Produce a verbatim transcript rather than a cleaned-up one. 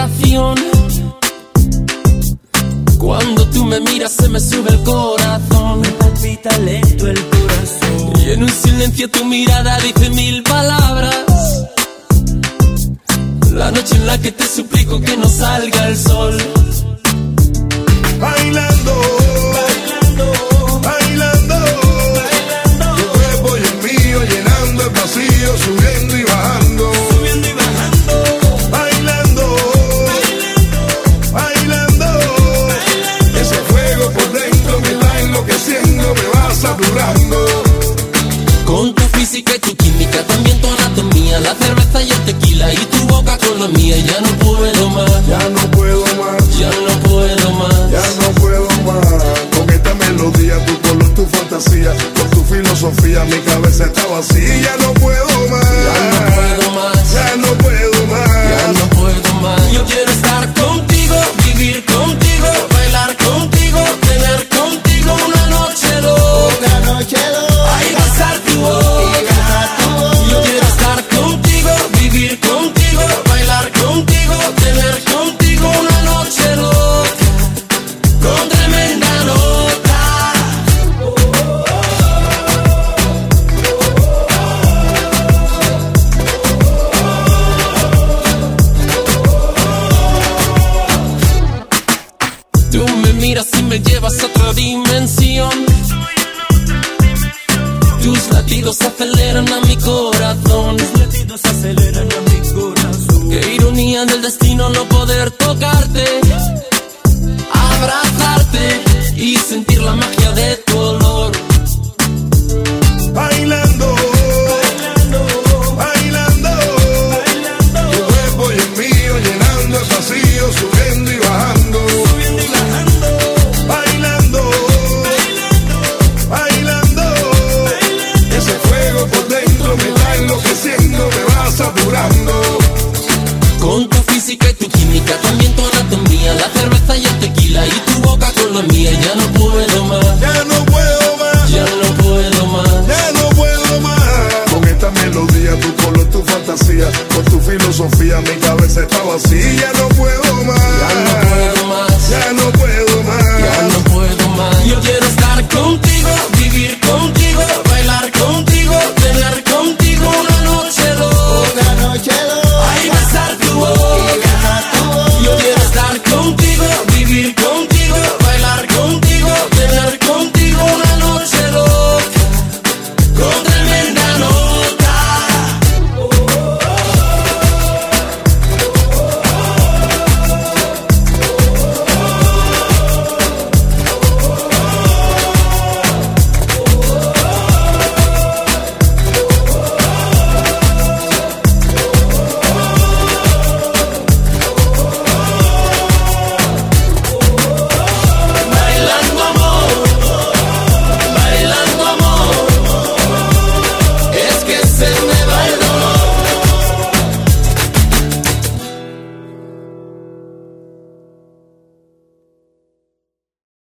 habitación. Cuando tú me miras se me sube el corazón. Me palpita lento el corazón. Y en un silencio tu mirada dice mil palabras. La noche en la que te suplico que no salga el sol. Bailando, Bailando, bailando, bailando, tu cuerpo y el mío llenando el vacío, subiendo y bajando. subiendo y bajando, Bailando, bailando, bailando, bailando. ese fuego por dentro me está enloqueciendo, me va saturando. Con tu física y tu química, también tu anatomía, la cerveza y el tequila y tu boca con la mía. Ya no puedo más, Ya no puedo más, ya no puedo más. ya no puedo más. Con esta melodía, tu color, tu fantasía, con tu filosofía, mi cabeza está vacía. Ya no puedo más, Ya no puedo más, ya no puedo más. ya no puedo más. Yo quiero estar contigo, vivir contigo, bailar contigo, tener contigo una noche loca. Una noche loca, Ay, besar tu boca. besar tu boca. Yo quiero estar contigo, vivir contigo, bailar contigo, tener contigo una noche loca, con tremenda nota. Tú me miras y me llevas a otra dimensión. Tus latidos aceleran a mi corazón. Los latidos aceleran a mi corazón. Qué ironía del destino no poderte